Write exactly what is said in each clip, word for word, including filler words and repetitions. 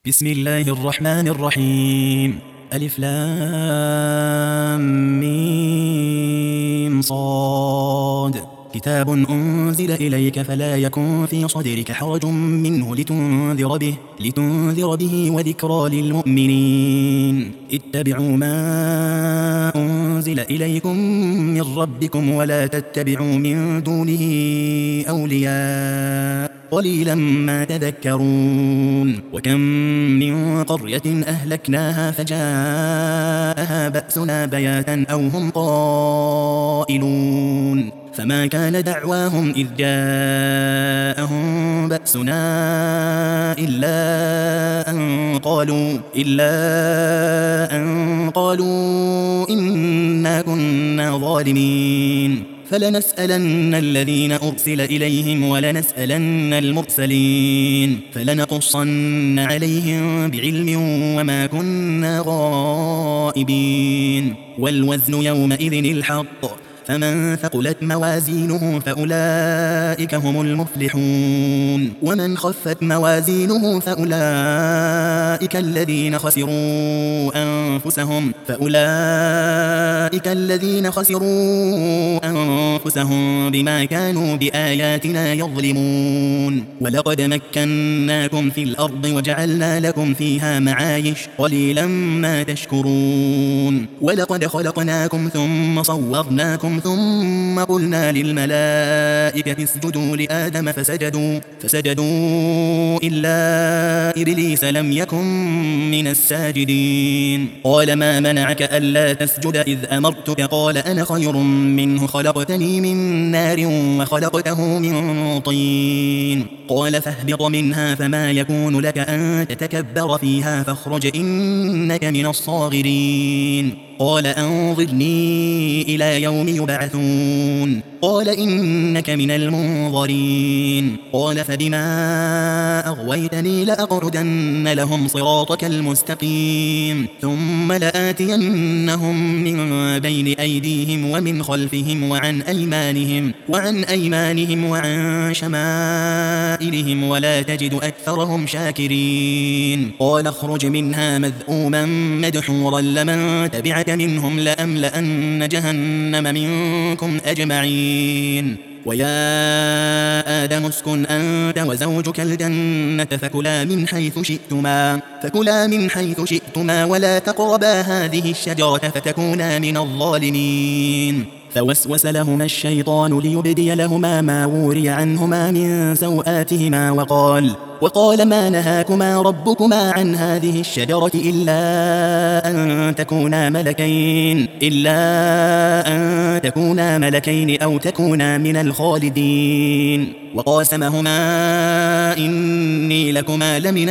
بسم الله الرحمن الرحيم. ألف لام ميم صاد. كتاب أنزل إليك فلا يكن في صدرك حرج منه لتنذر به لتنذر به وذكرى للمؤمنين. اتبعوا ما أنزل إليكم من ربكم ولا تتبعوا من دونه أولياء قليلا ما تذكرون. وكم من قرية أهلكناها فجاءها بأسنا بياتا أو هم قائلون فما كان دعواهم إذ جاءهم بأسنا إلا أن قالوا إلا أن قالوا إنا كنا ظالمين. فلنسألن الذين أرسل إليهم ولنسألن المرسلين فلنقصن عليهم بعلم وما كنا غائبين. والوزن يومئذ الحق فمن ثقلت موازينه فأولئك هم المفلحون. ومن خفت موازينه فأولئك الذين خسروا أنفسهم فأولئك الذين خسروا أنفسهم بما كانوا بآياتنا يظلمون. ولقد مكناكم في الأرض وجعلنا لكم فيها معايش قليلا ما تشكرون. ولقد خلقناكم ثم صورناكم ثم قلنا للملائكة اسجدوا لآدم فسجدوا فسجدوا إلا إبليس لم يكن من الساجدين. قال ما منعك ألا تسجد إذ أمرتك قال أنا خير منه خلقتني من نار وخلقته من طين. قال فاهبط منها فما يكون لك أن تتكبر فيها فاخرج إنك من الصاغرين. قال أنظرني إلى يوم يبعثون. قال إنك من المنظرين. قال فبما أغويتني لأقعدن لهم صراطك المستقيم ثم لآتينهم من بين أيديهم ومن خلفهم وعن أيمانهم وعن أيمانهم وعن شمائلهم ولا تجد أكثرهم شاكرين. قال اخرج منها مذءوما مدحورا لمن تبعك منهم لأملأن جهنم منكم أجمعين. ويا آدم اسكن أنت وزوجك الجنة فكلا من حيث شئتما فكلا من حيث شئتما ولا تقربا هذه الشجرة فتكونا من الظالمين. فوسوس لهما الشيطان ليبدي لهما ما وري عنهما من سوآتهما وقال وقال ما نهاكما ربكما عن هذه الشجرة إلا أن تكونا ملكين إلا أن تكونا ملكين أو تكونا من الخالدين. وقاسمهما إني لكما لمن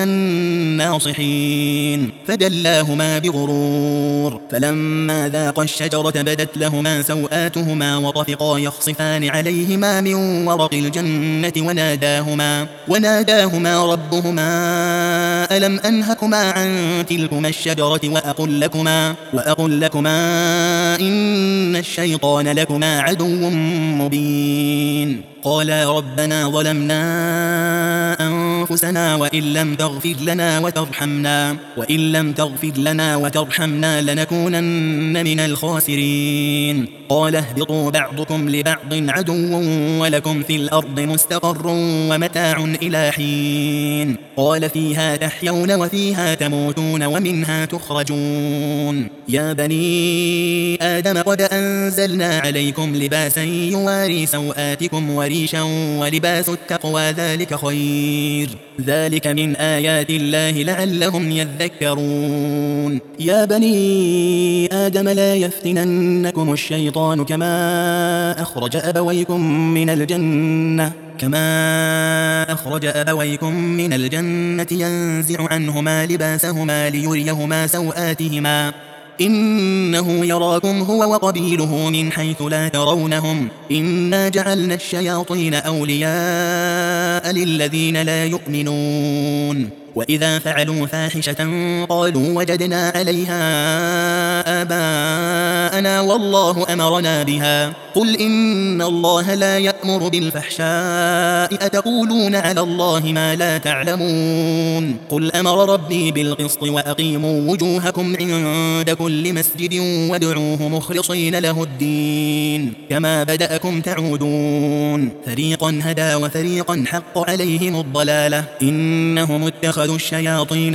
الناصحين فدلاهما بغرور. فلما ذاقا الشجرة بدت لهما سوآتهما وطفقا يخصفان عليهما من ورق الجنة وناداهما وناداهما ربهما ألم أنهكما عن تلكما الشجرة وأقل لكما وأقل لكما إن الشيطان لكما عدو مبين. قالا ربنا ظلمنا أنفسنا وإن لم تغفر لنا وترحمنا وإن لم تغفر لنا وترحمنا لنكونن من الخاسرين. قال اهبطوا بعضكم لبعض عدو ولكم في الأرض مستقر ومتاع إلى حين. قال فيها تحيون وفيها تموتون ومنها تخرجون. يا بني آدم قد أنزلنا عليكم لباسا يواري سوآتكم وريشا ولباس التقوى ذلك خير ذلك من آيات الله لعلهم يذكرون. يا بني آدم لا يفتننكم الشيطان كما أخرج أبويكم من الجنة كما أخرج أبويكم من الجنة ينزع عنهما لباسهما ليريهما سوآتهما إنه يراكم هو وقبيله من حيث لا ترونهم إنا جعلنا الشياطين أولياء للذين لا يؤمنون. وإذا فعلوا فاحشة قالوا وجدنا عليها آباءنا شركاءنا والله أمرنا بها قل إن الله لا يأمر بالفحشاء أتقولون على الله ما لا تعلمون قل أمر ربي بالقسط وأقيموا وجوهكم عند كل مسجد وادعوه مخلصين له الدين كما بدأكم تعودون فريقا هدى وفريقا حق عليهم الضلالة إنهم اتخذوا الشياطين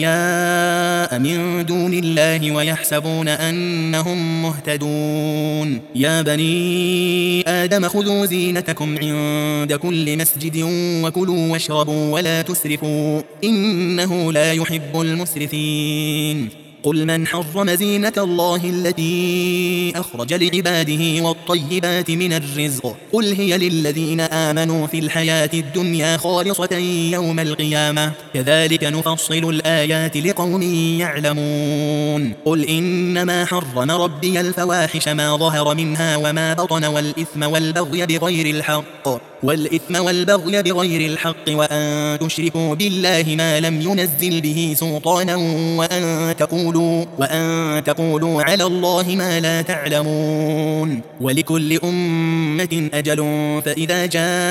أولياء من دون الله ويحسبون أنهم مهتدون يا بني آدم خذوا زينتكم عند كل مسجد وكلوا واشربوا ولا تسرفوا إنه لا يحب المسرفين قل من حرم زينة الله التي أخرج لعباده والطيبات من الرزق قل هي للذين آمنوا في الحياة الدنيا خالصة يوم القيامة كذلك نفصل الآيات لقوم يعلمون قل إنما حرم ربي الفواحش ما ظهر منها وما بطن والإثم والبغي بغير الحق والإثم والبغي بغير الحق وأن تشركوا بالله ما لم ينزل به سلطانا وأن تقولوا, وأن تقولوا على الله ما لا تعلمون ولكل أمة أجل فإذا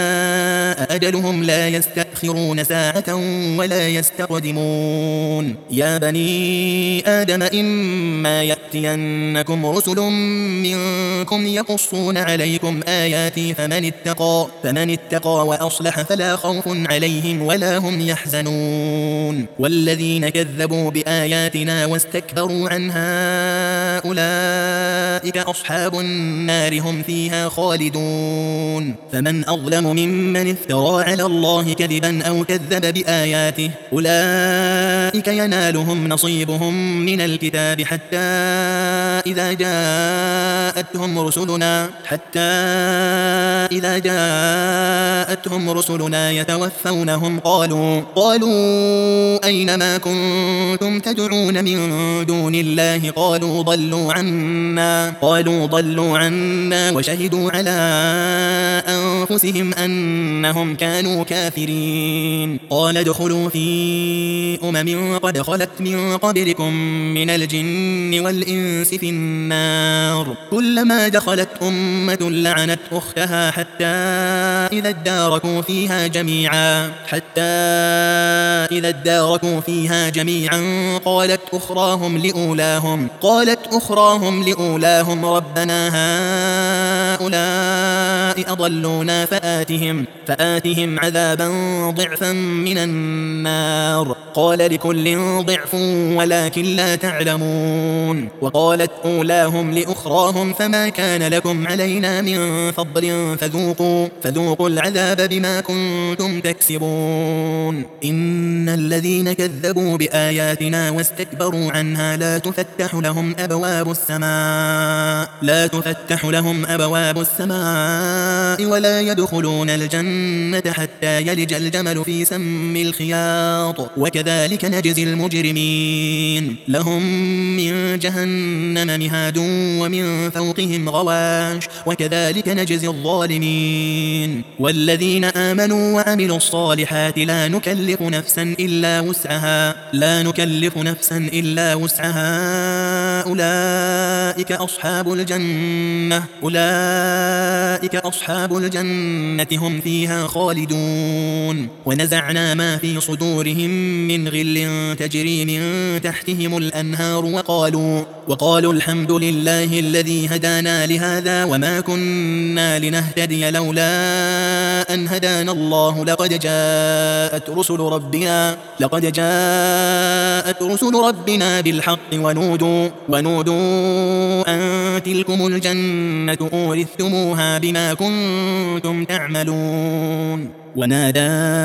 جاء أجلهم لا يستأخرون ساعة ولا يستقدمون يا بني آدم إما يأتينكم رسل منكم يقصون عليكم آياتي فمن اتقى فمن من اتقى وأصلح فلا خوف عليهم ولا هم يحزنون والذين كذبوا بآياتنا واستكبروا عنها أولئك أصحاب النار هم فيها خالدون فمن أظلم ممن افترى على الله كذبا أو كذب بآياته أولئك ينالهم نصيبهم من الكتاب حتى إذا جاءتهم رسلنا حتى إذا جاءتهم جاءتهم رسلنا يتوفونهم قالوا قالوا أين ما كنتم تدعون من دون الله قالوا ضلوا عنا قالوا ضلوا عنا وشهدوا على أنفسهم أنهم كانوا كافرين قال ادخلوا في أمم قد خلت من قبلكم من الجن والإنس في النار كلما دخلت أمة لعنت أختها حتى إذا اداركوا فيها جميعا حتى إذا اداركوا فيها جميعا قالت أخراهم لأولاهم قالت أخراهم لأولاهم ربنا هؤلاء أضلونا فآتهم فآتهم عذابا ضعفا من النار قال لكل ضعف ولكن لا تعلمون وقالت أولاهم لأخراهم فما كان لكم علينا من فضل فذوقوا فذوقوا العذاب بما كنتم تكسبون إن الذين كذبوا بآياتنا واستكبروا عنها لا تفتح لهم أبواب السماء لا تفتح لهم أبواب السماء ولا يدخلون الجنة حتى يلج الجمل في سم الخياط وكذلك نجزي المجرمين لهم من جهنم مهاد ومن فوقهم غواش وكذلك نجزي الظالمين والذين آمنوا وعملوا الصالحات لا نكلف نفسا إلا وسعها لا نكلف نفسا إلا وسعها أولئك أصحاب الجنة أولئك أصحاب الجنة هم فيها خالدون ونزعنا ما في صدورهم من غل تجري من تحتهم الأنهار وقالوا وقالوا الحمد لله الذي هدانا لهذا وما كنا لنهتدي لولا أن هدانا الله لقد جاءت رسل ربنا لقد جاءت رسل ربنا بالحق ونودوا ونودوا أن تلكم الجنة أورثتموها بما كنتم تعملون ونادى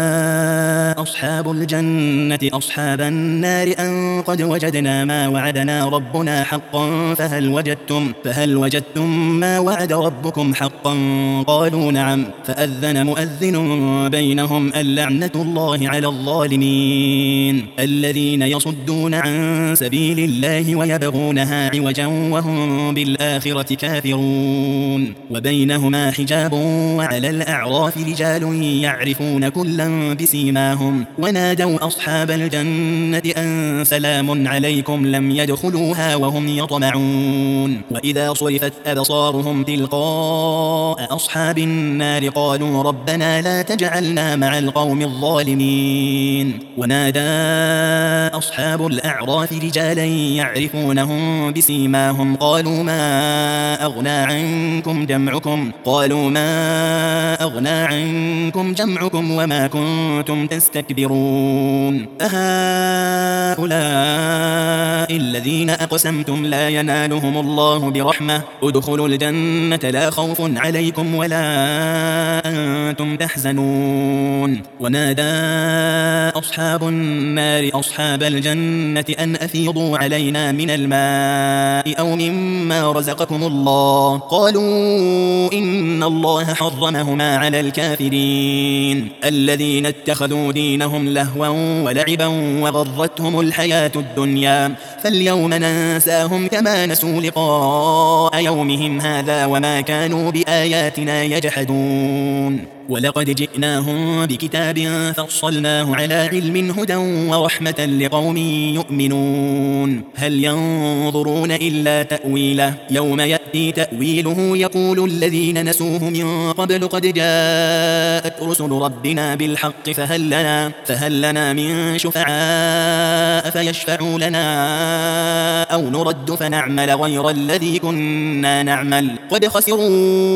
أصحاب الجنة أصحاب النار أن قد وجدنا ما وعدنا ربنا حقا فهل وجدتم فهل وجدتم ما وعد ربكم حقا قالوا نعم فأذن مؤذن بينهم اللعنة الله على الظالمين الذين يصدون عن سبيل الله ويبغونها عوجا وهم بالآخرة كافرون وبينهما حجاب وعلى الأعراف رجال يعلمون يعرفون كلا بسيماهم ونادوا أصحاب الجنة أن سلام عليكم لم يدخلوها وهم يطمعون وإذا صرفت أبصارهم تلقاء أصحاب النار قالوا ربنا لا تجعلنا مع القوم الظالمين ونادى أصحاب الأعراف رجالا يعرفونهم بسيماهم قالوا ما أغنى عنكم جمعكم قالوا ما أغنى عنكم جمعكم وما كنتم تستكبرون أهؤلاء الذين أقسمتم لا ينالهم الله برحمة ادخلوا الجنة لا خوف عليكم ولا أنتم تحزنون ونادى أصحاب النار أصحاب الجنة أن أفيضوا علينا من الماء أو مما رزقكم الله قالوا إن الله حرمهما على الكافرين الذين اتخذوا دينهم لهوا ولعبا وغرتهم الحياة الدنيا فاليوم ننساهم كما نسوا لقاء يومهم هذا وما كانوا بآياتنا يجحدون ولقد جئناهم بكتاب فصلناه على علم هدى ورحمة لقوم يؤمنون هل ينظرون إلا تأويله يوم يأتي تأويله يقول الذين نسوه من قبل قد جاءت رسل ربنا بالحق فهل لنا, فهل لنا من شفعاء فيشفعوا لنا أو نرد فنعمل غير الذي كنا نعمل قد خسروا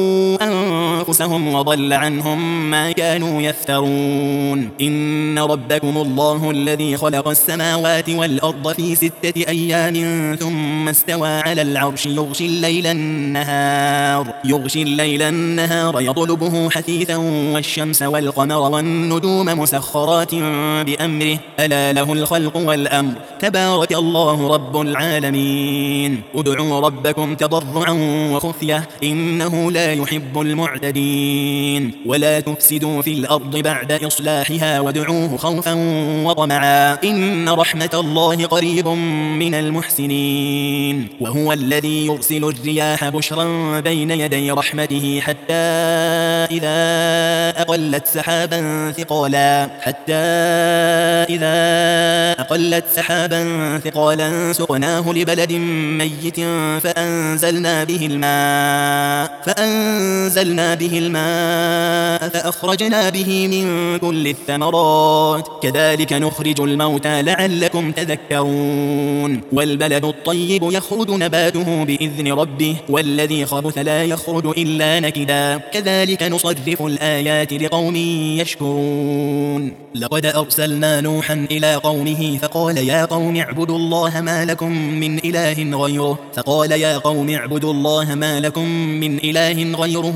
أنفسهم وضل عنهم ما كانوا يفترون إن ربكم الله الذي خلق السماوات والأرض في ستة أيام ثم استوى على العرش يغشي الليل النهار يغشي الليل النهار يطلبه حثيثا والشمس والقمر والنجوم مسخرات بأمره ألا له الخلق والأمر تبارك الله رب العالمين ادعوا ربكم تضرعا وخفية إنه لا يحب المعتدين ولا تفسدوا في الأرض بعد إصلاحها وادعوه خوفا وطمعا إن رحمة الله قريب من المحسنين وهو الذي يرسل الرياح بشرا بين يدي رحمته حتى إذا أقلت سحابا ثقالا حتى إذا أقلت سحابا ثقالا سقناه لبلد ميت فأنزلنا به الماء فأنزلنا به الماء فأخرجنا به من كل الثمرات كذلك نخرج الموتى لعلكم تذكرون والبلد الطيب يخرج نباته بإذن ربه والذي خبث لا يخرج إلا نكدا كذلك نصرف الآيات لقوم يشكرون لقد أرسلنا نوحا إلى قومه فقال يا قوم اعبدوا الله ما لكم من إله غيره فقال يا قوم اعبدوا الله ما لكم من إله غيره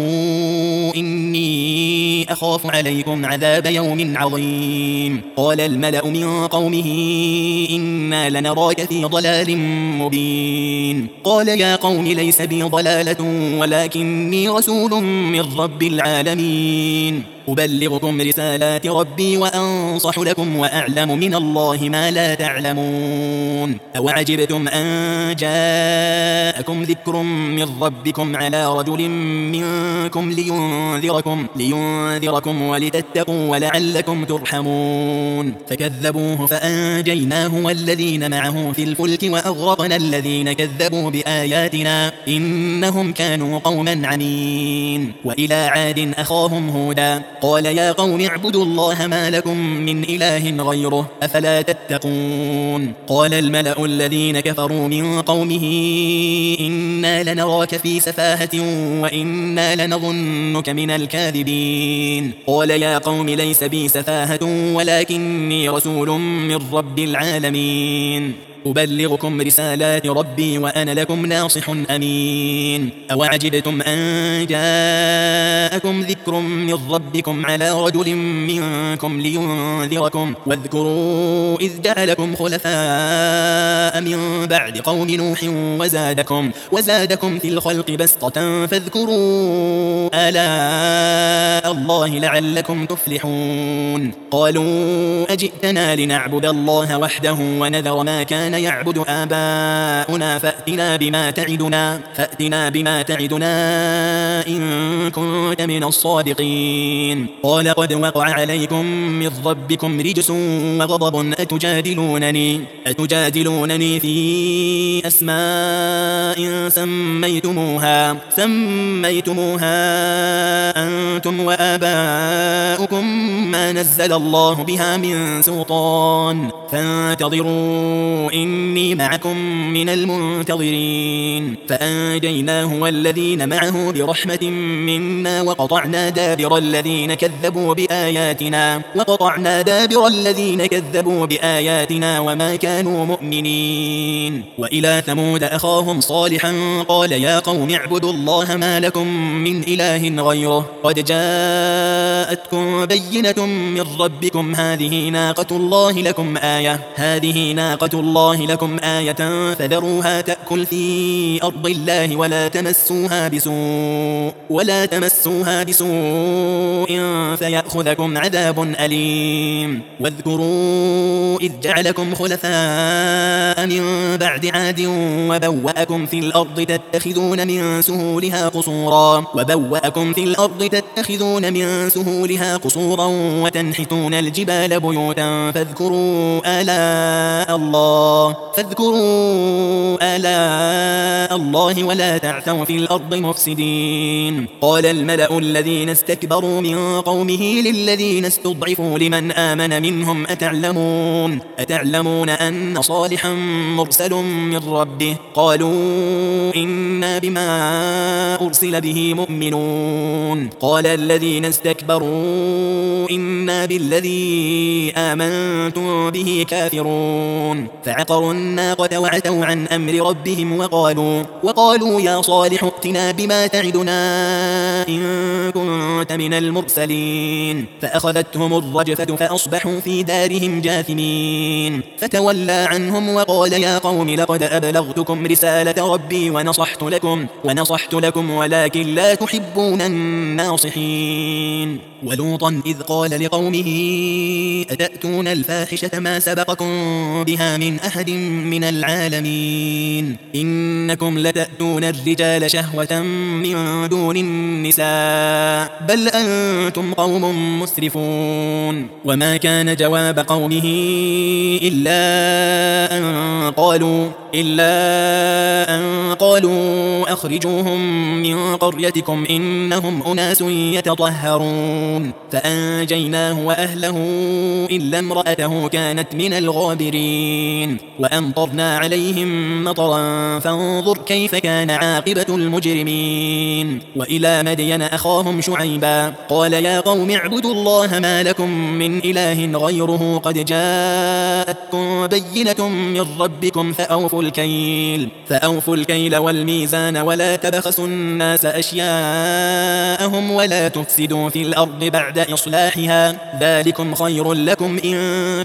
إني أخاف عليكم عذاب يوم عظيم قال الملأ من قومه إنا لنراك في ضلال مبين قال يا قوم ليس بي ضلالة ولكني رسول من رب العالمين أبلغكم رسالات ربي وأنصح لكم وأعلم من الله ما لا تعلمون أوعجبتم أن جاءكم ذكر من ربكم على رجل منكم لينذركم, لينذركم ولتتقوا ولعلكم ترحمون فكذبوه فأنجيناه والذين معه في الفلك وأغرقنا الذين كذبوا بآياتنا إنهم كانوا قوما عمين وإلى عاد أخاهم هودا قال يا قوم اعبدوا الله ما لكم من إله غيره أفلا تتقون قال الملأ الذين كفروا من قومه إنا لنراك في سفاهة وإنا لنظنك من الكاذبين قال يا قوم ليس بي سفاهة ولكني رسول من رب العالمين أبلغكم رسالات ربي وأنا لكم ناصح أمين أوعجبتم أن جاءكم ذكر من ربكم على رجل منكم لينذركم واذكروا إذ جعلكم خلفاء من بعد قوم نوح وزادكم, وزادكم في الخلق بسطة فاذكروا آلاء الله لعلكم تفلحون قالوا أجئتنا لنعبد الله وحده ونذر ما كان كان يعبد آباؤنا فأتنا بما تعدنا فأتنا بما تعدنا إن كنت من الصادقين قال قد وقع عليكم من ربكم رجس وغضب أتجادلونني أتجادلونني في أسماء سميتموها سميتموها أنتم وآباؤكم ما نزل الله بها من سلطان فانتظروا إني معكم من المنتظرين فأنجيناه والذين معه برحمة منا وقطعنا دابر الذين كذبوا بآياتنا وقطعنا دابر الذين كذبوا بآياتنا وما كانوا مؤمنين وإلى ثمود أخاهم صالحا قال يا قوم اعبدوا الله ما لكم من إله غيره قد جاءتكم بينة من ربكم هذه ناقة الله لكم آية هذه ناقة الله لكم آية فذروها تأكل في أرض الله ولا تمسوها بسوء ولا تمسوها بسوء فيأخذكم عذاب أليم واذكروا إذ جعلكم خلفاء من بعد عاد وبوأكم في الأرض تتخذون من سهولها قصورا وبوأكم في الأرض تتخذون من سهولها قصورا وتنحتون الجبال بيوتا فاذكروا آلاء الله فاذكروا آلاء الله ولا تعثوا في الأرض مفسدين قال الملأ الذين استكبروا من قومه للذين استضعفوا لمن آمن منهم أتعلمون أتعلمون أن صالحا مرسل من ربه قالوا إنا بما أرسل به مؤمنون قال الذين استكبروا إنا بالذي آمنتم به كافرون فعقروا الناقة وعتوا عن أمر ربهم وقالوا وقالوا يا صالح ائتنا بما تعدنا إن كنت من المرسلين فأخذتهم الرجفة فأصبحوا في دارهم جاثمين فتولى عنهم وقال يا قوم لقد أبلغتكم رسالة ربي ونصحت لكم ونصحت لكم ولكن لا تحبون الناصحين ولوطا إذ قال لقومه أتأتون الفاحشة ما سبقكم بها من أحد من العالمين إنكم لتأتون الرجال شهوة من دون النساء بل أنتم قوم مسرفون وما كان جواب قومه إلا أن قالوا إلا أن قالوا أخرجوهم من قريتكم إنهم أناس يتطهرون فأنجيناه وأهله إلا امرأته كانت من الغابرين وأمطرنا عليهم مطرا فانظر كيف كان عاقبة المجرمين وإلى مدين أخاهم شعيبا قال يا قوم اعبدوا الله ما لكم من إله غيره قد جاءتكم بينة من ربكم فأوفوا الكيل فأوفوا الكيل والميزان ولا تبخسوا الناس أشياءهم ولا تفسدوا في الأرض بعد إصلاحها ذلكم خير لكم إن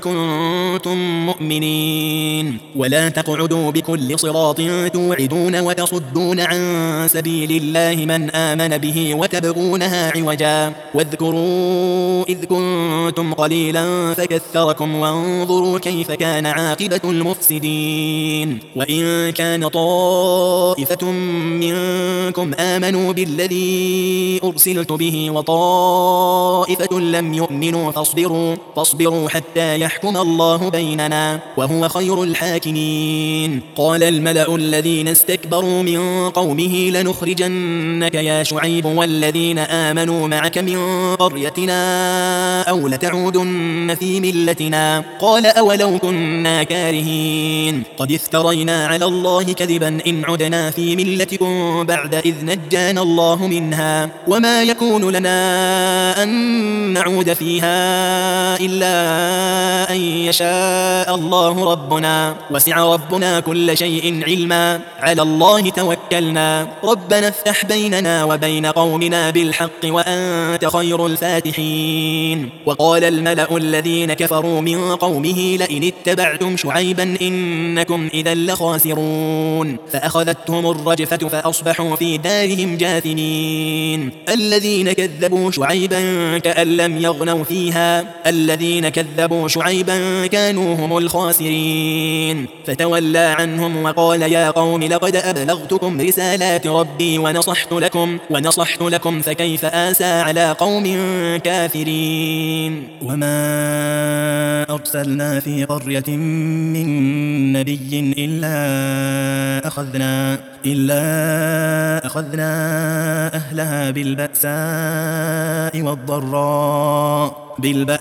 كنتم مؤمنين ولا تقعدوا بكل صراط توعدون وتصدون عن سبيل الله من آمن به وتبغونها عوجا واذكروا إذ كنتم قليلا فكثركم وانظروا كيف كان عاقبة المفسدين وإن كان طائفة منكم آمنوا بالذي أرسلت به وطائفة لم يؤمنوا فاصبروا فاصبروا حتى يحكم الله بيننا وهو خير الحاكمين قال الملأ الذين استكبروا من قومه لنخرجنك يا شعيب والذين آمنوا معك من قريتنا أو لتعودن في ملتنا قال أولو كنا كارهين قد افترينا على الله كذبا إن عدنا في ملتكم بعد إذ نجانا الله منها وما يكون لنا أن نعود فيها إلا أن يشاء الله ربنا وسع ربنا كل شيء علما على الله توكلنا ربنا افتح بيننا وبين قومنا بالحق وأنت خير الفاتحين. وقال الملأ الذين كفروا من قومه لئن اتبعتم شعيبا إنكم إذا لخاسرون. فأخذتهم الرجفة فأصبحوا في دارهم جاثمين. الذين كذبوا شعيبا كأن لم يغنوا فيها الذين كذبوا شعيبا كانوا هم الخاسرين. فتولى عنهم وقال يا قوم لقد أبلغتكم رسالات ربي ونصحت لكم ونصحت لكم فكيف آسى على قوم كافرين. وما أرسلنا في قرية من نبي إلا أخذنا إلا أخذنا أهلها بالبأساء والضراء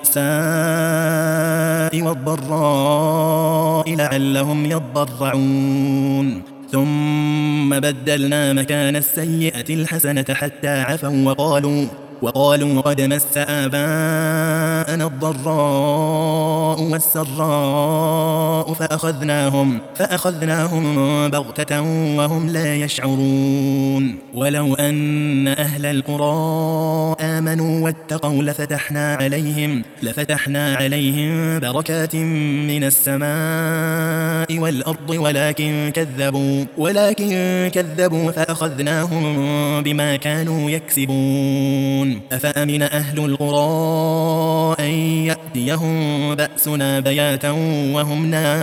بالبأساء والضراء لعلهم يضرعون. ثم بدلنا مكان السيئة الحسنة حتى عفوا وقالوا وقالوا قد مس آباءنا الضراء والسراء فأخذناهم فأخذناهم بغتة وهم لا يشعرون. ولو أن أهل القرى آمنوا واتقوا لفتحنا عليهم لفتحنا عليهم بركات من السماء والأرض ولكن كذبوا ولكن كذبوا فأخذناهم بما كانوا يكسبون. أفأمن أهل القرى أن يأتيهم بأسنا بياتا وهم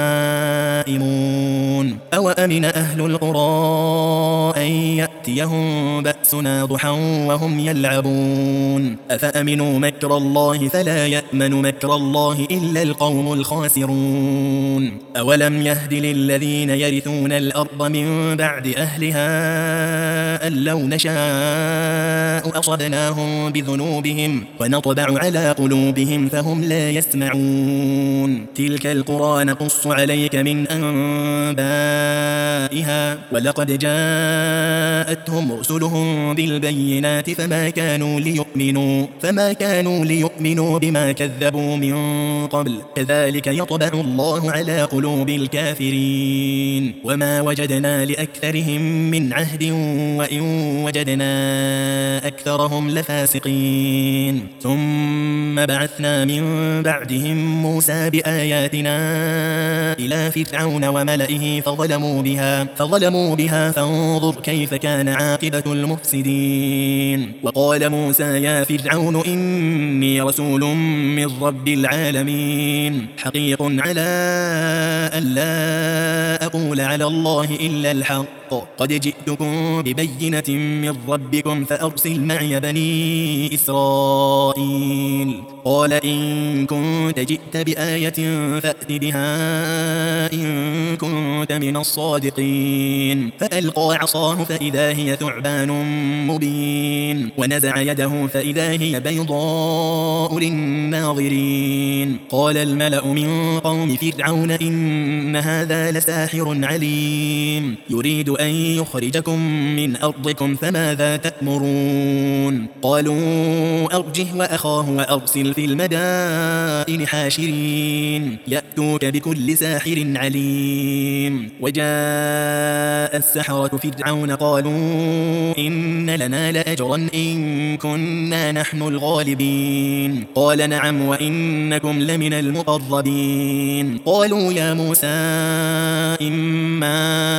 نائمون أو أمن أهل القرى أن يأتيهم بأسنا ضحى وهم يلعبون. أفأمنوا مكر الله فلا يأمن مكر الله إلا القوم الخاسرون. أولم يهد للذين يرثون الأرض من بعد أهلها أن لو نشاء أصبناهم بذنوبهم ونطبع على قلوبهم فهم لا يسمعون. تلك القرى نقص عليك من أنبائها ولقد جاءتهم رسلهم بالبينات فما كانوا ليؤمنوا فما كانوا ليؤمنوا بما كذبوا من قبل كذلك يطبع الله على قلوب الكافرين. وما وجدنا لأكثرهم من عهد وإن وجدنا أكثرهم لفاسقين. ثم بعثنا من بعدهم موسى بآياتنا إلى فرعون وملئه فظلموا بها فظلموا بها فانظر كيف كان عاقبة المفسدين. وقال موسى يا فرعون إني رسول من رب العالمين حقيق على أن لا أقول على الله إلا الحق قد جئتكم ببينة من ربكم فأرسل معي بني إسرائيل. قال إن كنت جئت بآية فأت بها إن كنت من الصادقين. فألقى عصاه فإذا هي ثعبان مبين ونزع يده فإذا هي بيضاء للناظرين. قال الملأ من قوم فرعون إن هذا لساحر عليم يريد أن يخرجكم من أرضكم فماذا تأمرون. قالوا أرجه وأخاه وأرسل في المدائن حاشرين يأتوك بكل ساحر عليم. وجاء السحرة فرعون قالوا إن لنا لأجرا إن كنا نحن الغالبين. قال نعم وإنكم لمن المقربين. قالوا يا موسى إما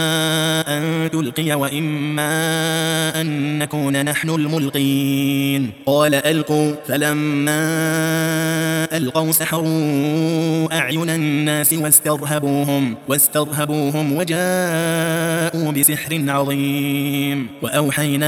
أن تلقي وإما أن نكون نحن الملقين. قال ألقوا فلما ألقوا سحروا أعين الناس واسترهبوهم واسترهبوهم وجاءوا بسحر عظيم. وأوحينا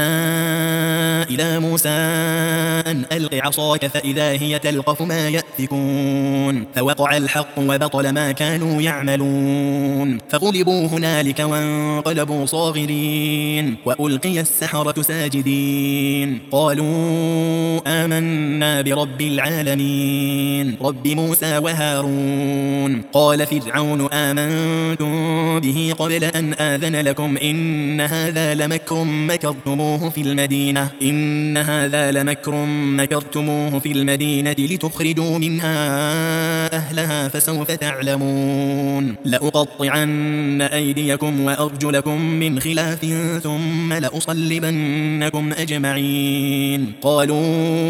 إلى موسى أن ألق عصاك فإذا هي تلقف ما يأفكون. فوقع الحق وبطل ما كانوا يعملون فغلبوا هنالك وانقلبوا صاغرين وألقي السحرة ساجدين. قالوا آمنا برب العالمين رب موسى وهارون. قال فرعون آمنتم به قبل أن آذن لكم إن هذا لمكر مكرتموه في المدينة إن هذا لمكر مكرتموه في المدينة لتخرجوا منها أهلها فسوف تعلمون. لأقطعن أيديكم وأرجلكم من خلاف ثم لأصلبنكم أجمعين. قالوا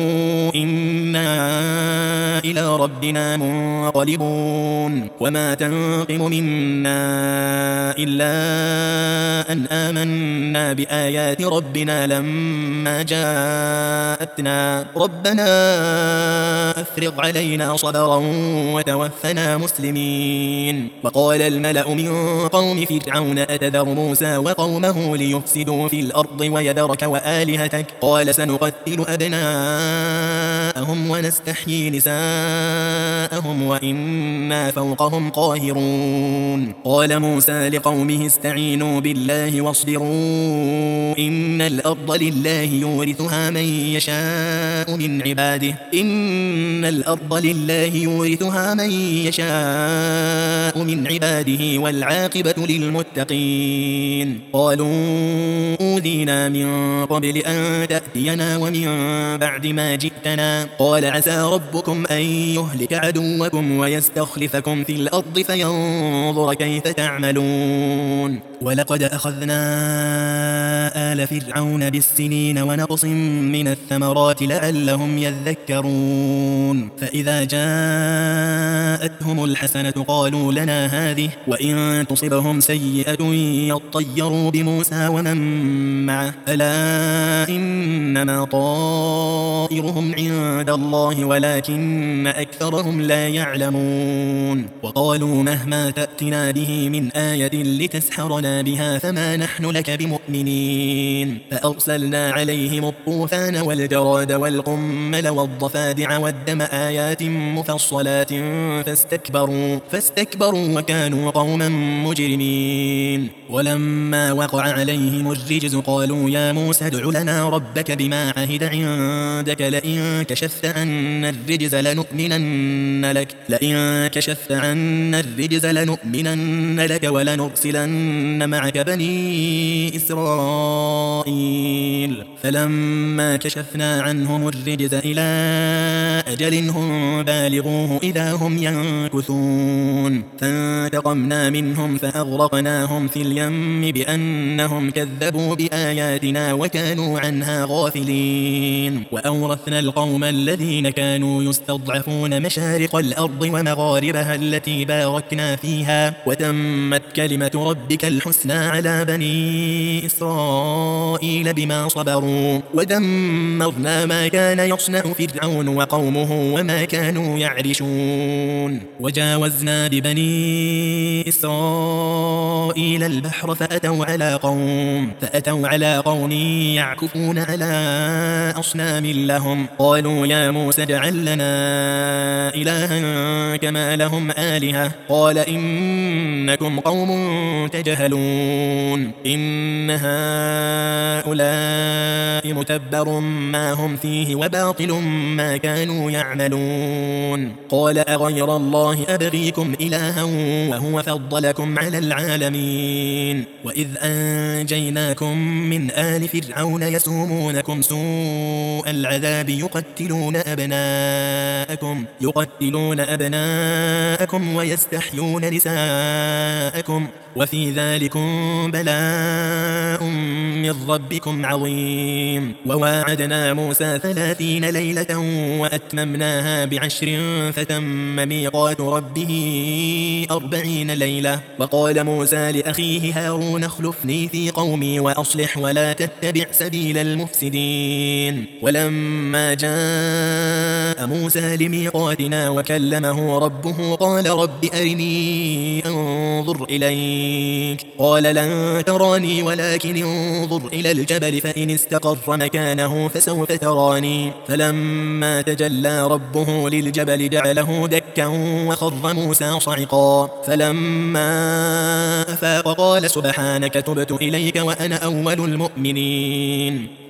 إنا إلى ربنا منقلبون. وما تنقم منا إلا أن آمنا بآيات ربنا لما جاءتنا ربنا أفرغ علينا صبرا وتوفنا مسلمين. وقال الملأ من قوم فرعون أتذر موسى وقومه ليفسدوا في الأرض ويذرك وآلهتك قال سنقتل أبناءهم ونستحيي نساءهم وإنا فوقهم قاهرون. قال موسى لقومه استعينوا بالله واصبروا إن الأرض لله يورثها من يشاء من عباده إن الأرض لله يورثها من يشاء من عباده والعاقبة للمتقين. قالوا أوذينا من قبل أن تأتينا ومن بعد ما جئتنا قال عسى ربكم أن يهلك عدوكم ويستخلفكم في الأرض فينظر كيف تعملون. ولقد أخذنا آل فرعون بالسنين ونقص من الثمرات لعلهم يذكرون. فإذا جاءتهم الحسنة قالوا لنا هذه وإن تصبهم سيئة يطيروا بموسى ومن معه ألا إنما طائرهم عند الله ولكن أكثرهم لا يعلمون. وقالوا مهما تأتنا به من آية لتسحرنا بها فما نحن لك بمؤمنين. فأرسلنا عليهم الطوفان والجراد والقمل والضفادع والدم آيات مفصلات فاستكبروا فاستكبروا وكانوا قوما مجرمين. ولما وقع عليهم الرجز قالوا يا موسى ادع لنا ربك بما عهد عندك لئن كشفت عنا الرجز لنؤمنن لك لئن كشفت عنا الرجز لنؤمنن لك ولنرسلن معك بني إسرائيل. فلما كشفنا عنهم الرجز إلى أجل هم بالغوه إذا هم ينكثون. فانتقمنا منهم فأغرقناهم في اليم بأنهم كذبوا بآياتنا وكانوا عنها غافلين. وأورثنا القوم الذين كانوا يستضعفون مشارق الأرض ومغاربها التي باركنا فيها وتمت كلمة ربك الحسنى على بني إسرائيل بما صبروا ودمرنا ما كان يصنع فرعون وقومه وما كانوا يعرشون. وجاوزنا ببني إسرائيل البحر فأتوا على قوم فأتوا على قوم يعكفون على أصنام لهم قالوا يا موسى اجعل لنا إلها كما لهم آلهة قال إنكم قوم تجهلون إن هؤلاء متبر ما هم فيه وباطل ما كانوا يعملون. قال أغير الله أبغيكم إلها وهو فضلكم على العالمين. وإذ أنجيناكم من آل فرعون يسومونكم سوء العذاب يقتلون أبناءكم يقتلون أبناءكم ويستحيون نساءكم وفي ذلكم بلاء من ربكم عظيم. وواعدنا موسى ثلاثين ليلة وأتممناها بعشر فتم ميقات ربه أربعين ليلة. وقال موسى لأخيه هارون اخلفني في قومي وأصلح ولا تتبع سبيل المفسدين. ولما جاء موسى لميقاتنا وكلمه ربه قال رب أرني أنظر إليك قال لن تراني ولكن انظر إلى الجبل فإن استقر مكانه فسوف تراني. فلما تجلى ربه للجبل جعله دكا وخر موسى صعقا. فلما أفاق قال سبحانك تبت إليك وأنا أول المؤمنين.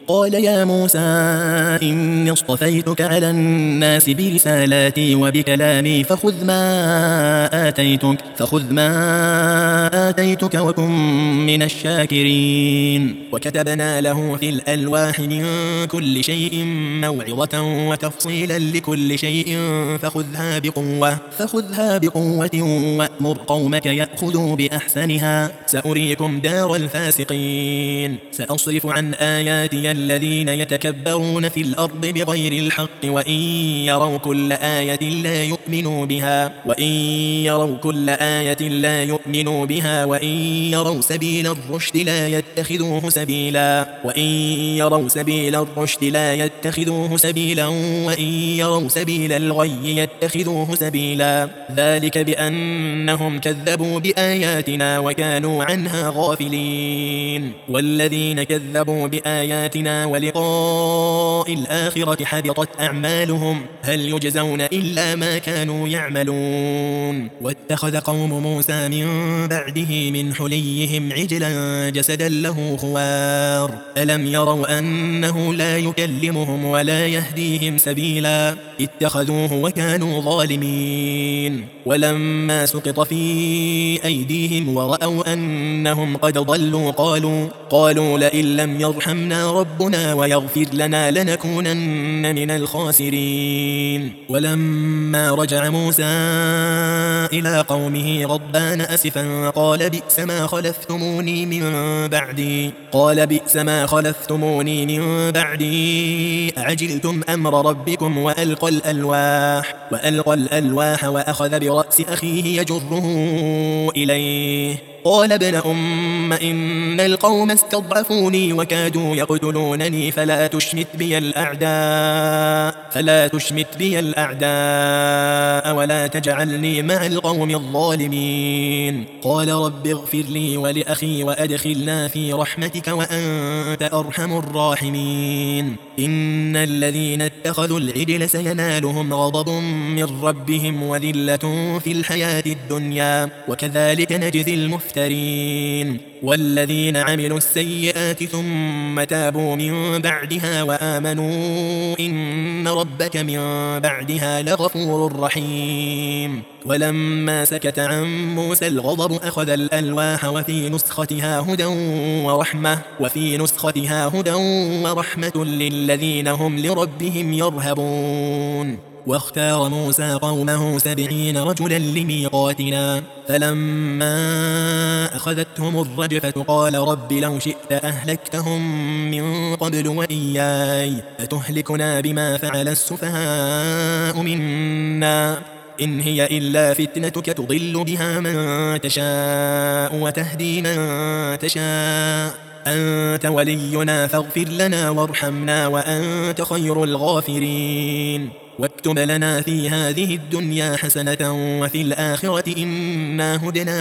قال يا موسى إني اصطفيتك على الناس برسالاتي وبكلامي فخذ ما آتيتك فخذ ما آتيتك وكن من الشاكرين وكتبنا له في الألواح من كل شيء موعظة وتفصيلا لكل شيء فخذها بقوة فخذها بقوة وأمر قومك يأخذوا بأحسنها سأريكم دار الفاسقين سأصرف عن آياتي الذين يتكبرون في الأرض بغير الحق وإن يروا كل آية لا يؤمنوا بها وإن يروا كل آية لا يؤمنوا بها وإن يروا سبيل الرشد لا يتخذوه سبيلا وإن يروا سبيل الرشد لا يتخذوه سبيلا وإن يروا سبيل الغي يتخذوه سبيلا ذلك بأنهم كذبوا بآياتنا وكانوا عنها غافلين والذين كذبوا بآياتنا ولقاء الآخرة حبطت أعمالهم هل يجزون إلا ما كانوا يعملون واتخذ قوم موسى من بعده من حليهم عجلا جسدا له خوار ألم يروا أنه لا يكلمهم ولا يهديهم سبيلا اتخذوه وكانوا ظالمين ولما سقط في أيديهم ورأوا أنهم قد ضلوا قالوا قالوا لئن لم يرحمنا ربنا ويغفر لنا لنكونن من الخاسرين ولما رجع موسى إلى قومه غضبان أسفا قال بئس ما خلفتموني من بعدي قال بئس ما خلفتموني من بعدي أعجلتم أمر ربكم وألقى الألواح وألقى الألواح وأخذ برأس أخيه يجره إليه قال ابن أم إن القوم استضعفوني وكادوا يقتلونني فلا تشمت بي الأعداء فلا تشمت بي الأعداء ولا تجعلني مع القوم الظالمين قال رب اغفر لي ولأخي وأدخلنا في رحمتك وأنت أرحم الراحمين إن الذين اتخذوا العجل سينالهم غضب من ربهم وذلة في الحياة الدنيا وكذلك نجزي المفترين والذين عملوا السيئات ثم تابوا من بعدها وآمنوا إن ربك من بعدها لغفور رحيم ولما سكت عن موسى الغضب أخذ الألواح وفي نسختها هدى ورحمة وفي نسختها هدى ورحمة للذين هم لربهم يرهبون واختار موسى قومه سبعين رجلا لميقاتنا فلما أخذتهم الرجفة قال رب لو شئت أهلكتهم من قبل وإياي أتهلكنا بما فعل السفهاء منا إن هي إلا فتنتك تضل بها من تشاء وتهدي من تشاء أنت ولينا فاغفر لنا وارحمنا وأنت خير الغافرين واكتب لنا في هذه الدنيا حسنة وفي الآخرة إنا هدنا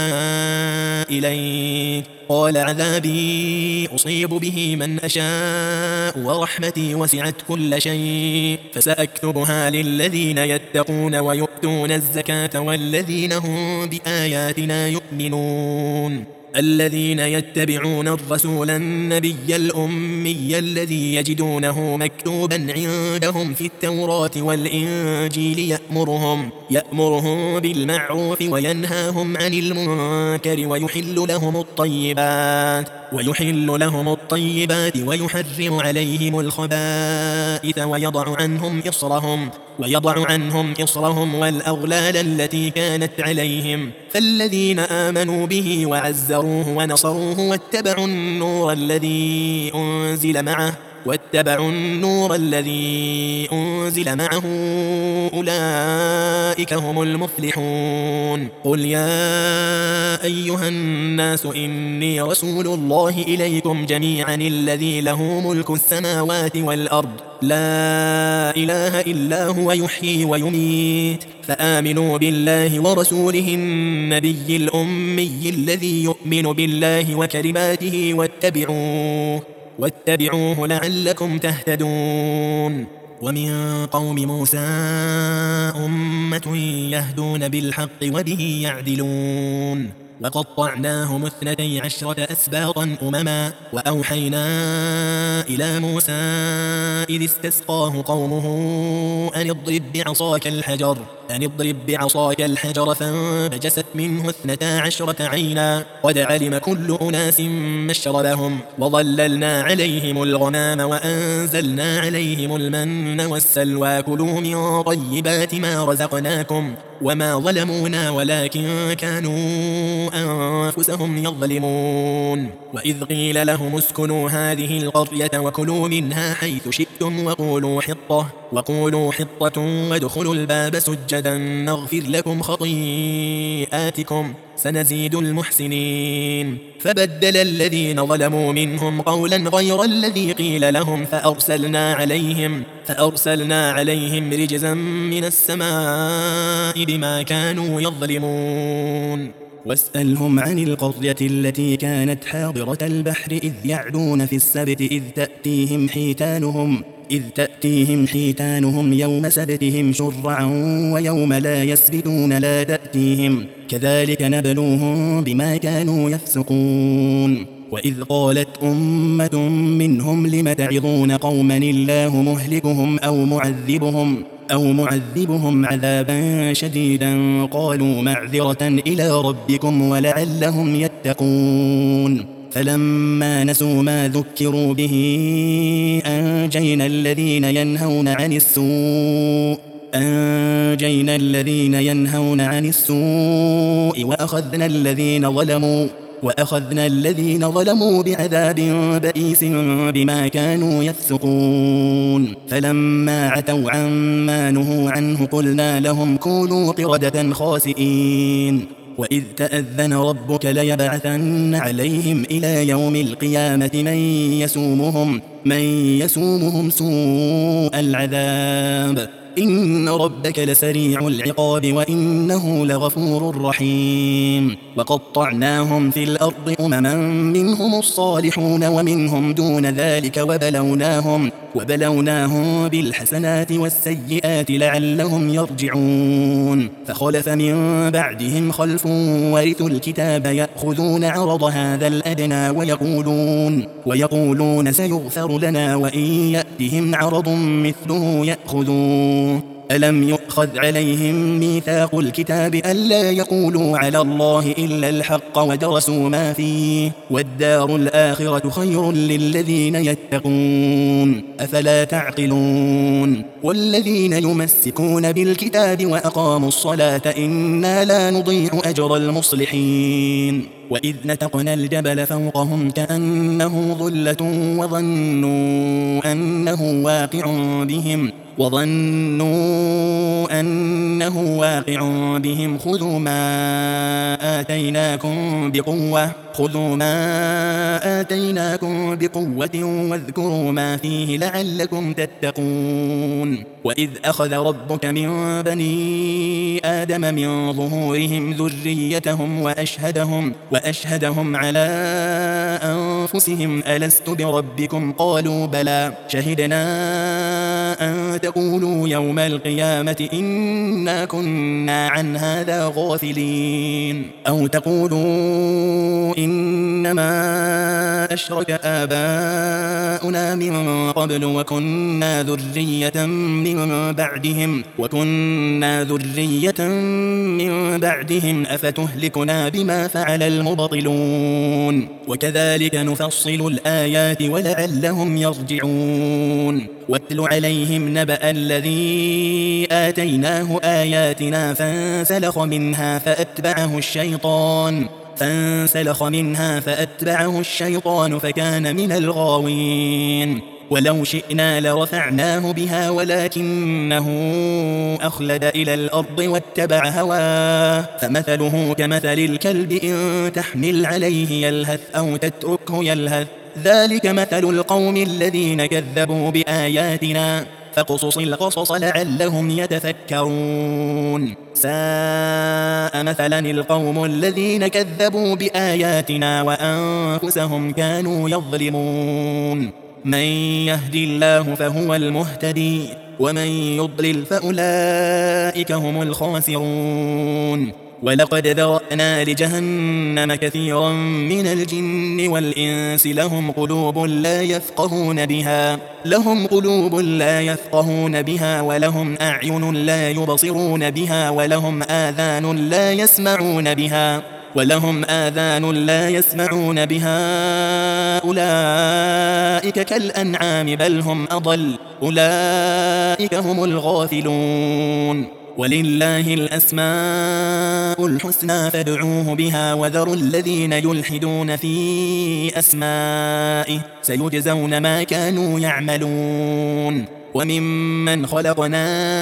إليك قال عذابي أصيب به من أشاء ورحمتي وسعت كل شيء فسأكتبها للذين يتقون ويؤتون الزكاة والذين هم بآياتنا يؤمنون الذين يتبعون الرسول النبي الأمي الذي يجدونه مكتوبا عندهم في التوراة والإنجيل يأمرهم يأمرهم بالمعروف وينهاهم عن المنكر ويحل لهم الطيبات ويحل لهم الطيبات ويحرم عليهم الخبائث ويضع عنهم إصرهم ويضع عنهم إصرهم والأغلال التي كانت عليهم فالذين آمنوا به وعزروه ونصروه واتبعوا النور الذي أنزل معه واتبعوا النور الذي أنزل معه أولئك هم المفلحون قل يا أيها الناس إني رسول الله إليكم جميعا الذي له ملك السماوات والأرض لا إله إلا هو يحيي ويميت فآمنوا بالله ورسوله النبي الأمي الذي يؤمن بالله وكلماته واتبعوه واتبعوه لعلكم تهتدون ومن قوم موسى أمة يهدون بالحق وبه يعدلون وقطعناهم اثنتي عشرة أسباطا أمما وأوحينا إلى موسى إذ استسقاه قومه أن اضرب بعصاك الحجر أن اضرب بعصاك الحجر فانبجست منه اثنتا عشرة عينا قد علم كل أناس مشربهم وظللنا عليهم الغمام وأنزلنا عليهم المن والسلوى كلوا من طيبات ما رزقناكم وما ظلمونا ولكن كانوا أنفسهم يظلمون وإذ قيل لهم اسكنوا هذه القرية وكلوا منها حيث شئتم وقولوا حطة وقولوا حطة وادخلوا الباب سجدا نغفر لكم خطيئاتكم سنزيد المحسنين فبدل الذين ظلموا منهم قولا غير الذي قيل لهم فأرسلنا عليهم فأرسلنا عليهم رجزا من السماء بما كانوا يظلمون واسألهم عن القرية التي كانت حاضرة البحر إذ يعدون في السبت إذ تأتيهم حيتانهم إذ تأتيهم حيتانهم يوم سبتهم شرعا ويوم لا يسبتون لا تأتيهم كذلك نبلوهم بما كانوا يفسقون وإذ قالت أمة منهم لم تعظون قوما الله مهلكهم أو معذبهم أو معذبهم عذابا شديدا قالوا معذرة إلى ربكم ولعلهم يتقون فلما نسوا ما ذكروا به أنجينا الذين ينهون عن السوء أنجينا الذين ينهون عن السوء وأخذنا الذين ظلموا وأخذنا الذين ظلموا بعذاب بئيس بما كانوا يفسقون فلما عتوا عما نهوا عنه قلنا لهم كونوا قردة خاسئين وإذ تأذن ربك ليبعثن عليهم إلى يوم القيامة من يسومهم من يسومهم سوء العذاب إن ربك لسريع العقاب وإنه لغفور رحيم وقطعناهم في الأرض أمما منهم الصالحون ومنهم دون ذلك وبلوناهم وبلوناهم بالحسنات والسيئات لعلهم يرجعون فخلف من بعدهم خلف ورثوا الكتاب يأخذون عرض هذا الأدنى ويقولون ويقولون سيغفر لنا وإن يأتهم عرض مثله يأخذوه ألم يؤخذ عليهم ميثاق الكتاب ألا يقولوا على الله إلا الحق ودرسوا ما فيه والدار الآخرة خير للذين يتقون أفلا تعقلون والذين يمسكون بالكتاب وأقاموا الصلاة إنا لا نضيع أجر المصلحين وإذ نتقنا الجبل فوقهم كأنه ظلة وظنوا أنه واقع بهم وظنوا أنه واقع بهم خذوا ما آتيناكم بقوة خذوا ما آتيناكم بقوة واذكروا ما فيه لعلكم تتقون وإذ أخذ ربك من بني آدم من ظهورهم ذريتهم وأشهدهم وأشهدهم على أنفسهم ألست بربكم قالوا بلى شهدنا أن تقولوا يوم القيامة إنا كنا عن هذا غافلين أو تقولوا إنما أشرك آباؤنا من قبل وكنا ذرية من بعدهم وكنا ذرية من بعدهم أفتهلكنا بما فعل المبطلون وكذلك نفصل الآيات ولعلهم يرجعون واتل عليهم نبأ الذي آتيناه آياتنا فانسلخ منها فأتبعه الشيطان فانسلخ منها فأتبعه الشيطان فكان من الغاوين ولو شئنا لرفعناه بها ولكنه أخلد إلى الأرض واتبع هواه فمثله كمثل الكلب إن تحمل عليه يلهث أو تتركه يلهث ذلك مثل القوم الذين كذبوا بآياتنا فاقصص القصص لعلهم يتفكرون ساء مثلا القوم الذين كذبوا بآياتنا وأنفسهم كانوا يظلمون من يهد الله فهو المهتدي ومن يضلل فأولئك هم الخاسرون ولقد ذرأنا لجهنم كثيرا من الجن والإنس لهم قلوب لا يفقهون بها لهم قلوب لا يفقهون بها ولهم أعين لا يبصرون بها ولهم آذان لا يسمعون بها ولهم آذان لا يسمعون بها أولئك كالأنعام بل هم أضل أولئك هم الغافلون ولله الأسماء الحسنى فادعوه بها وذروا الذين يلحدون في أسمائه سيجزون ما كانوا يعملون وممن خلقنا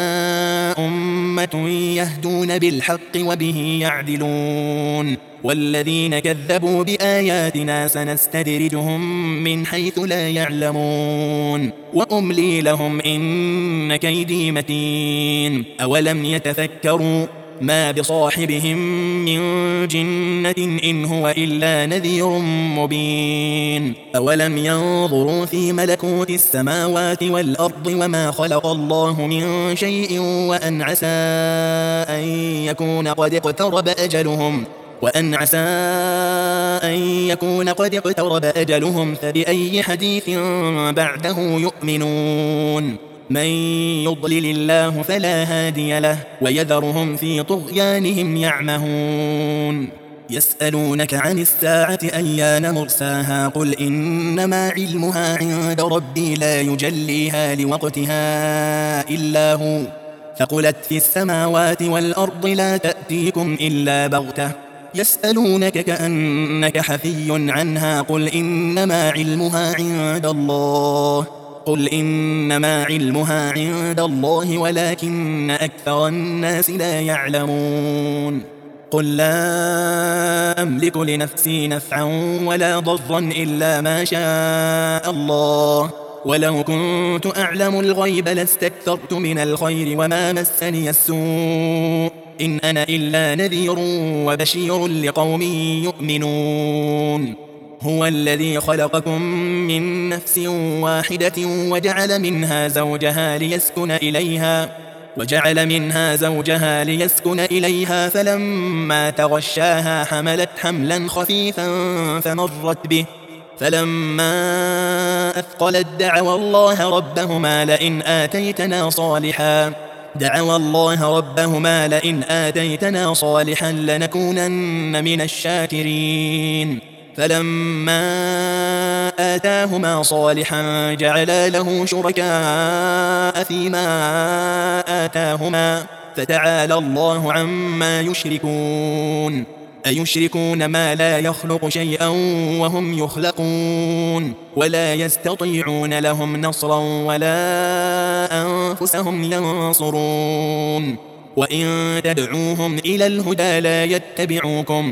أمة يهدون بالحق وبه يعدلون والذين كذبوا بآياتنا سنستدرجهم من حيث لا يعلمون وأملي لهم إن كيدي متين أولم يتفكروا ما بصاحبهم من جنة إن هو إلا نذير مبين أولم ينظروا في ملكوت السماوات والأرض وما خلق الله من شيء وأن عسى أن يكون قد اقترب أجلهم وأن عسى أن يكون قد اقترب أجلهم فبأي حديث بعده يؤمنون من يضلل الله فلا هادي له ويذرهم في طغيانهم يعمهون يسألونك عن الساعة أيان مرساها قل إنما علمها عند ربي لا يجليها لوقتها إلا هو ثقلت في السماوات والأرض لا تأتيكم إلا بغتة يسألونك كأنك حفي عنها قل إنما علمها عند الله قل إنما علمها عند الله ولكن أكثر الناس لا يعلمون قل لا أملك لنفسي نفعا ولا ضرا إلا ما شاء الله ولو كنت أعلم الغيب لاستكثرت من الخير وما مسني السوء إن أنا إلا نذير وبشير لقوم يؤمنون هو الذي خلقكم من نفس واحدة وجعل منها زوجها ليسكن إليها وجعل منها زوجها ليسكن إليها فلما تغشاها حملت حملا خفيفا فمرت به فلما أثقلت دعوا الله ربهما لئن آتيتنا صالحا دعوا الله ربهما لئن آتيتنا صالحا لنكونن من الشاكرين فلما آتاهما صالحا جعلا له شركاء فيما آتاهما فتعالى الله عما يشركون أيشركون ما لا يخلق شيئا وهم يخلقون ولا يستطيعون لهم نصرا ولا أنفسهم ينصرون وإن تدعوهم إلى الهدى لا يتبعوكم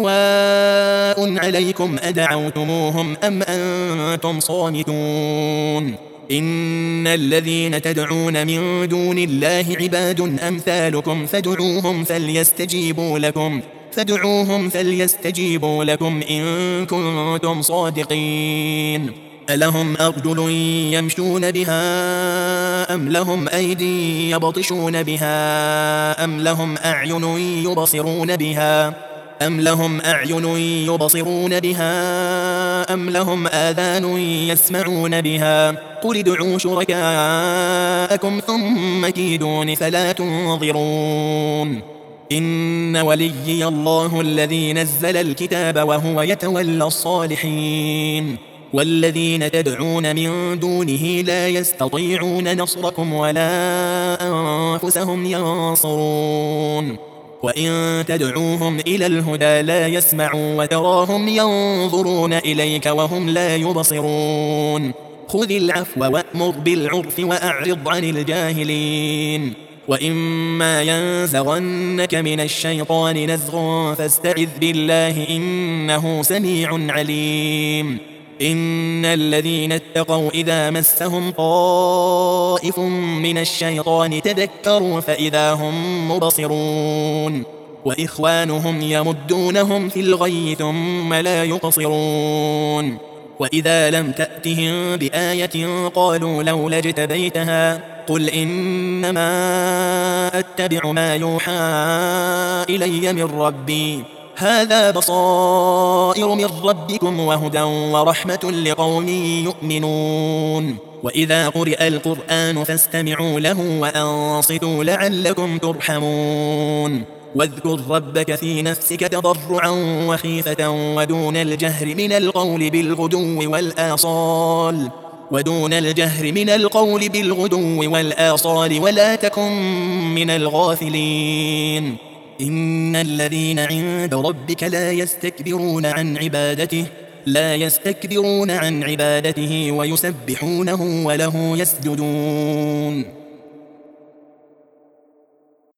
سواء عليكم أدعوتموهم أم أنتم صامتون إن الذين تدعون من دون الله عباد أمثالكم فادعوهم فليستجيبوا لكم فادعوهم فليستجيبوا لكم إن كنتم صادقين ألهم أرجل يمشون بها أم لهم أيدي يبطشون بها أم لهم أعين يبصرون بها أم لهم أعين يبصرون بها أم لهم آذان يسمعون بها قل ادعوا شركاءكم ثم كيدون فلا تنظرون إن وليي الله الذي نزل الكتاب وهو يتولى الصالحين والذين تدعون من دونه لا يستطيعون نصركم ولا أنفسهم ينصرون وإن تدعوهم إلى الهدى لا يسمعوا وتراهم ينظرون إليك وهم لا يبصرون خذ العفو وأمر بالعرف وأعرض عن الجاهلين وإما ينزغنك من الشيطان نزغ فاستعذ بالله إنه سميع عليم إن الذين اتقوا إذا مسهم طائف من الشيطان تذكروا فإذا هم مبصرون وإخوانهم يمدونهم في الغي ثم لا يقصرون وإذا لم تأتهم بآية قالوا لولا اجتبيتها قل إنما أتبع ما يوحى إلي من ربي هذا بصائر من ربكم وهدى ورحمة لقوم يؤمنون وإذا قرئ القرآن فاستمعوا له وأنصتوا لعلكم ترحمون واذكر ربك في نفسك تضرعا وخيفة ودون الجهر من القول بالغدو والآصال ودون الجهر من القول بالغدو والآصال ولا تكن من الغافلين إن الذين عند ربك لا يستكبرون عن عبادته لا يستكبرون عن عبادته ويسبحونه وله يسجدون